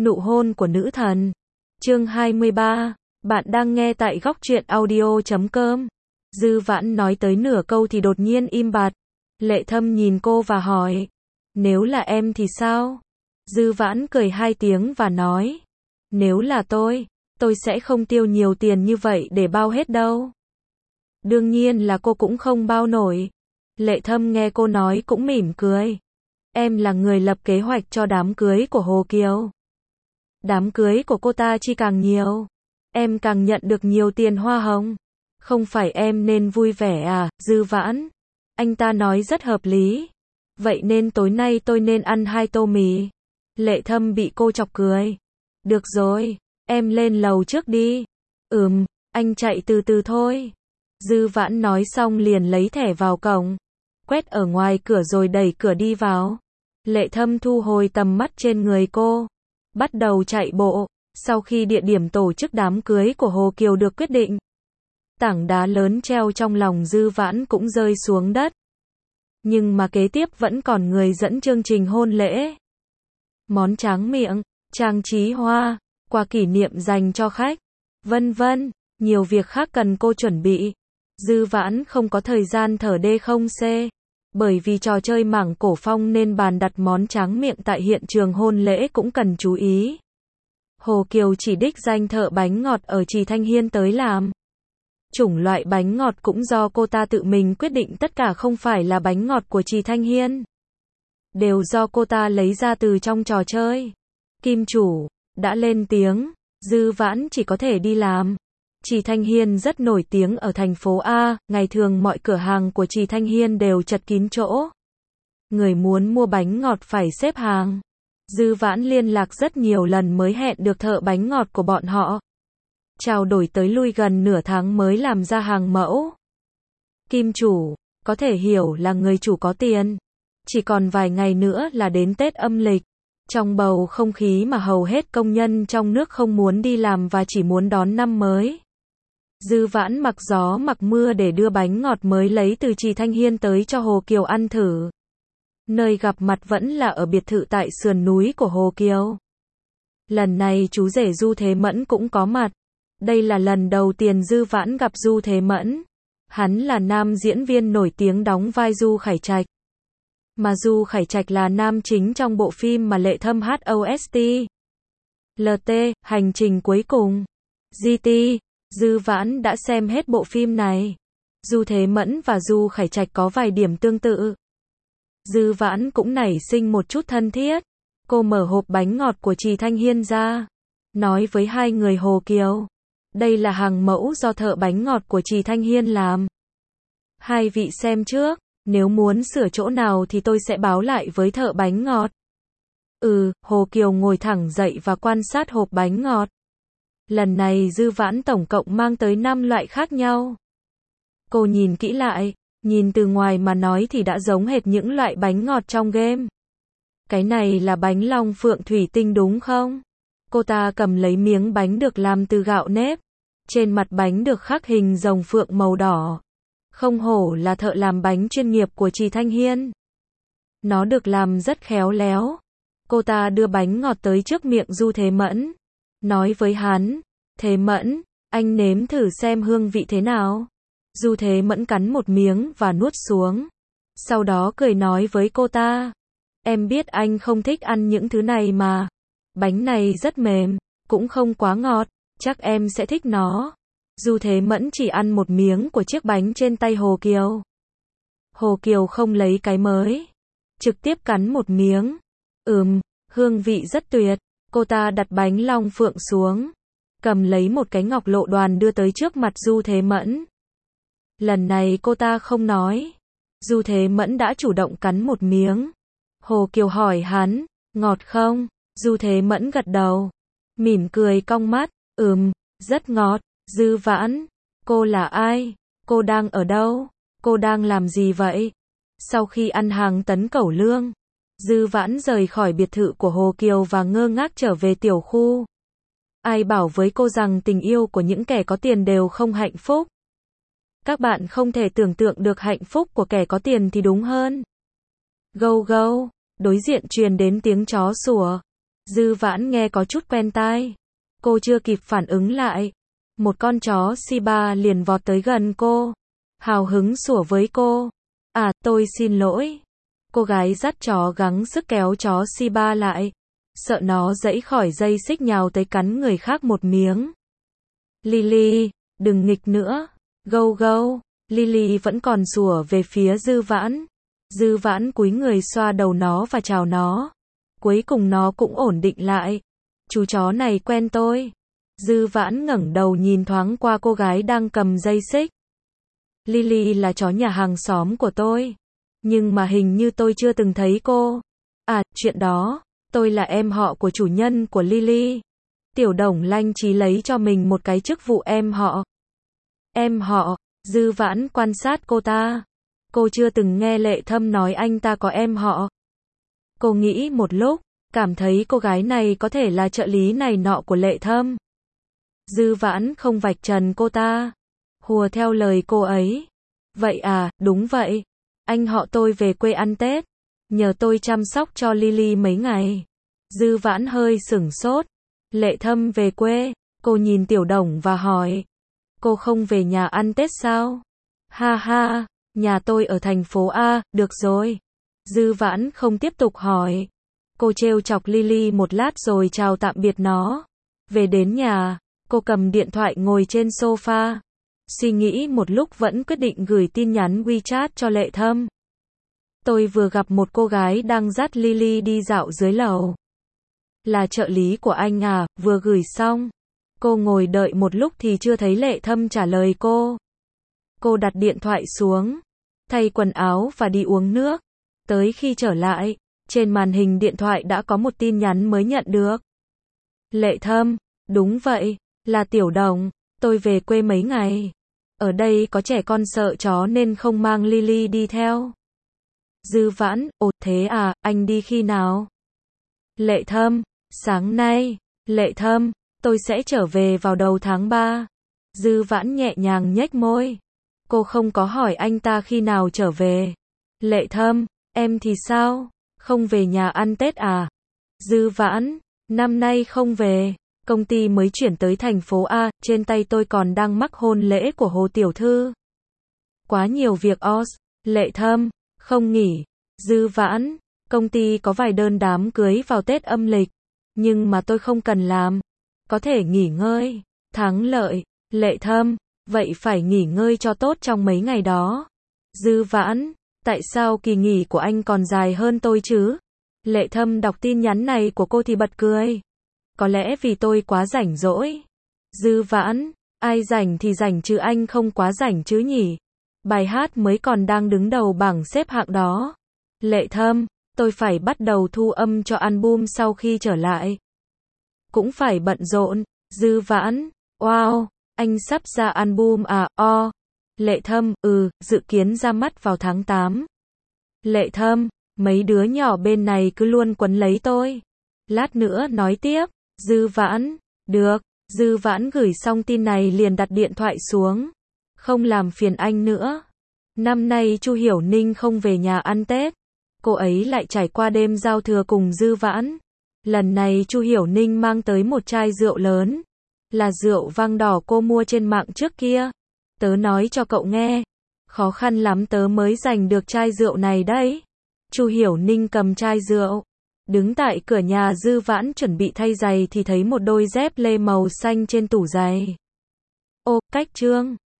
Nụ hôn của nữ thần. Chương 23. Bạn đang nghe tại góc truyện audio.com. Dư Vãn nói tới nửa câu thì đột nhiên im bặt. Lệ Thâm nhìn cô và hỏi. Nếu là em thì sao? Dư Vãn cười hai tiếng và nói. Nếu là tôi sẽ không tiêu nhiều tiền như vậy để bao hết đâu. Đương nhiên là cô cũng không bao nổi. Lệ Thâm nghe cô nói cũng mỉm cười. Em là người lập kế hoạch cho đám cưới của Hồ Kiều. Đám cưới của cô ta chi càng nhiều, em càng nhận được nhiều tiền hoa hồng. Không phải em nên vui vẻ à, Dư Vãn? Anh ta nói rất hợp lý. Vậy nên tối nay tôi nên ăn 2 tô mì. Lệ Thâm bị cô chọc cười. Được rồi, em lên lầu trước đi. Anh chạy từ từ thôi. Dư Vãn nói xong liền lấy thẻ vào cổng, quét ở ngoài cửa rồi đẩy cửa đi vào. Lệ Thâm thu hồi tầm mắt trên người cô, bắt đầu chạy bộ. Sau khi địa điểm tổ chức đám cưới của Hồ Kiều được quyết định, tảng đá lớn treo trong lòng Dư Vãn cũng rơi xuống đất. Nhưng mà kế tiếp vẫn còn người dẫn chương trình hôn lễ. Món tráng miệng, trang trí hoa, quà kỷ niệm dành cho khách, vân vân, nhiều việc khác cần cô chuẩn bị. Dư Vãn không có thời gian thở đê không xê. Bởi vì trò chơi mảng cổ phong nên bàn đặt món tráng miệng tại hiện trường hôn lễ cũng cần chú ý. Hồ Kiều chỉ đích danh thợ bánh ngọt ở Trì Thanh Hiên tới làm. Chủng loại bánh ngọt cũng do cô ta tự mình quyết định, tất cả không phải là bánh ngọt của Trì Thanh Hiên, đều do cô ta lấy ra từ trong trò chơi. Kim chủ đã lên tiếng, Dư Vãn chỉ có thể đi làm. Trì Thanh Hiên rất nổi tiếng ở thành phố A, ngày thường mọi cửa hàng của Trì Thanh Hiên đều chật kín chỗ. Người muốn mua bánh ngọt phải xếp hàng. Dư Vãn liên lạc rất nhiều lần mới hẹn được thợ bánh ngọt của bọn họ. Trao đổi tới lui gần nửa tháng mới làm ra hàng mẫu. Kim chủ, có thể hiểu là người chủ có tiền. Chỉ còn vài ngày nữa là đến Tết âm lịch. Trong bầu không khí mà hầu hết công nhân trong nước không muốn đi làm và chỉ muốn đón năm mới, Dư Vãn mặc gió mặc mưa để đưa bánh ngọt mới lấy từ Trì Thanh Hiên tới cho Hồ Kiều ăn thử. Nơi gặp mặt vẫn là ở biệt thự tại sườn núi của Hồ Kiều. Lần này chú rể Du Thế Mẫn cũng có mặt. Đây là lần đầu tiên Dư Vãn gặp Du Thế Mẫn. Hắn là nam diễn viên nổi tiếng đóng vai Du Khải Trạch. Mà Du Khải Trạch là nam chính trong bộ phim mà Lệ Thâm host. LT, hành trình cuối cùng. GT. Dư Vãn đã xem hết bộ phim này. Du Thế Mẫn và Du Khải Trạch có vài điểm tương tự. Dư Vãn cũng nảy sinh một chút thân thiết. Cô mở hộp bánh ngọt của Trì Thanh Hiên ra, nói với hai người Hồ Kiều. Đây là hàng mẫu do thợ bánh ngọt của Trì Thanh Hiên làm. Hai vị xem trước, nếu muốn sửa chỗ nào thì tôi sẽ báo lại với thợ bánh ngọt. Hồ Kiều ngồi thẳng dậy và quan sát hộp bánh ngọt. Lần này Dư Vãn tổng cộng mang tới 5 loại khác nhau. Cô nhìn kỹ lại, nhìn từ ngoài mà nói thì đã giống hệt những loại bánh ngọt trong game. Cái này là bánh long phượng thủy tinh đúng không? Cô ta cầm lấy miếng bánh được làm từ gạo nếp. Trên mặt bánh được khắc hình rồng phượng màu đỏ. Không hổ là thợ làm bánh chuyên nghiệp của Trì Thanh Hiên. Nó được làm rất khéo léo. Cô ta đưa bánh ngọt tới trước miệng Du Thế Mẫn, nói với hắn. Thế Mẫn, anh nếm thử xem hương vị thế nào. Du Thế Mẫn cắn một miếng và nuốt xuống. Sau đó cười nói với cô ta. Em biết anh không thích ăn những thứ này mà. Bánh này rất mềm, cũng không quá ngọt, chắc em sẽ thích nó. Du Thế Mẫn chỉ ăn một miếng của chiếc bánh trên tay Hồ Kiều. Hồ Kiều không lấy cái mới, trực tiếp cắn một miếng. Hương vị rất tuyệt. Cô ta đặt bánh long phượng xuống, cầm lấy một cái ngọc lộ đoàn đưa tới trước mặt Du Thế Mẫn. Lần này cô ta không nói. Du Thế Mẫn đã chủ động cắn một miếng. Hồ Kiều hỏi hắn, ngọt không? Du Thế Mẫn gật đầu, mỉm cười cong mắt, rất ngọt. Dư Vãn, cô là ai? Cô đang ở đâu? Cô đang làm gì vậy? Sau khi ăn hàng tấn cẩu lương, Dư Vãn rời khỏi biệt thự của Hồ Kiều và ngơ ngác trở về tiểu khu. Ai bảo với cô rằng tình yêu của những kẻ có tiền đều không hạnh phúc? Các bạn không thể tưởng tượng được hạnh phúc của kẻ có tiền thì đúng hơn. Gâu gâu, đối diện truyền đến tiếng chó sủa. Dư Vãn nghe có chút quen tai. Cô chưa kịp phản ứng lại. Một con chó Shiba liền vọt tới gần cô. Hào hứng sủa với cô. À, tôi xin lỗi. Cô gái dắt chó gắng sức kéo chó Shiba lại. Sợ nó giãy khỏi dây xích nhào tới cắn người khác một miếng. Lily, đừng nghịch nữa. Gâu gâu. Lily vẫn còn sủa về phía Dư Vãn. Dư Vãn cúi người xoa đầu nó và chào nó. Cuối cùng nó cũng ổn định lại. Chú chó này quen tôi. Dư Vãn ngẩng đầu nhìn thoáng qua cô gái đang cầm dây xích. Lily là chó nhà hàng xóm của tôi. Nhưng mà hình như tôi chưa từng thấy cô. À, chuyện đó, tôi là em họ của chủ nhân của Lily. Tiểu Đồng lanh trí lấy cho mình một cái chức vụ em họ. Em họ, Dư Vãn quan sát cô ta. Cô chưa từng nghe Lệ Thâm nói anh ta có em họ. Cô nghĩ một lúc, cảm thấy cô gái này có thể là trợ lý này nọ của Lệ Thâm. Dư Vãn không vạch trần cô ta. Hùa theo lời cô ấy. Vậy à, đúng vậy. Anh họ tôi về quê ăn Tết. Nhờ tôi chăm sóc cho Lily mấy ngày. Dư Vãn hơi sửng sốt. Lệ Thâm về quê. Cô nhìn Tiểu Đồng và hỏi. Cô không về nhà ăn Tết sao? Ha ha, nhà tôi ở thành phố A, được rồi. Dư Vãn không tiếp tục hỏi. Cô trêu chọc Lily một lát rồi chào tạm biệt nó. Về đến nhà, cô cầm điện thoại ngồi trên sofa. Suy nghĩ một lúc vẫn quyết định gửi tin nhắn WeChat cho Lệ Thâm. Tôi vừa gặp một cô gái đang dắt Lily đi dạo dưới lầu. Là trợ lý của anh à, vừa gửi xong. Cô ngồi đợi một lúc thì chưa thấy Lệ Thâm trả lời cô. Cô đặt điện thoại xuống, thay quần áo và đi uống nước. Tới khi trở lại, trên màn hình điện thoại đã có một tin nhắn mới nhận được. Lệ Thâm, đúng vậy, là Tiểu Đồng, tôi về quê mấy ngày. Ở đây có trẻ con sợ chó nên không mang Lily đi theo. Dư Vãn, ồ thế à, anh đi khi nào? Lệ Thâm, sáng nay. Lệ Thâm, tôi sẽ trở về vào đầu tháng 3. Dư Vãn nhẹ nhàng nhếch môi. Cô không có hỏi anh ta khi nào trở về. Lệ Thâm, em thì sao? Không về nhà ăn Tết à? Dư Vãn, năm nay không về. Công ty mới chuyển tới thành phố A, trên tay tôi còn đang mắc hôn lễ của Hồ Tiểu Thư. Quá nhiều việc os. Lệ Thâm, không nghỉ. Dư Vãn, công ty có vài đơn đám cưới vào Tết âm lịch. Nhưng mà tôi không cần làm. Có thể nghỉ ngơi. Thắng lợi. Lệ Thâm, vậy phải nghỉ ngơi cho tốt trong mấy ngày đó. Dư Vãn, tại sao kỳ nghỉ của anh còn dài hơn tôi chứ? Lệ Thâm đọc tin nhắn này của cô thì bật cười. Có lẽ vì tôi quá rảnh rỗi. Dư Vãn, ai rảnh thì rảnh chứ anh không quá rảnh chứ nhỉ? Bài hát mới còn đang đứng đầu bảng xếp hạng đó. Lệ Thâm, tôi phải bắt đầu thu âm cho album sau khi trở lại. Cũng phải bận rộn. Dư Vãn, wow, anh sắp ra album à, Lệ Thâm, dự kiến ra mắt vào tháng 8. Lệ Thâm, mấy đứa nhỏ bên này cứ luôn quấn lấy tôi. Lát nữa nói tiếp. Dư Vãn, được. Dư Vãn gửi xong tin này liền đặt điện thoại xuống. Không làm phiền anh nữa. Năm nay Chu Hiểu Ninh không về nhà ăn Tết. Cô ấy lại trải qua đêm giao thừa cùng Dư Vãn. Lần này Chu Hiểu Ninh mang tới một chai rượu lớn. Là rượu vang đỏ cô mua trên mạng trước kia. Tớ nói cho cậu nghe. Khó khăn lắm tớ mới giành được chai rượu này đấy. Chu Hiểu Ninh cầm chai rượu. Đứng tại cửa nhà Dư Vãn chuẩn bị thay giày thì thấy một đôi dép lê màu xanh trên tủ giày. Ô, cách Trương.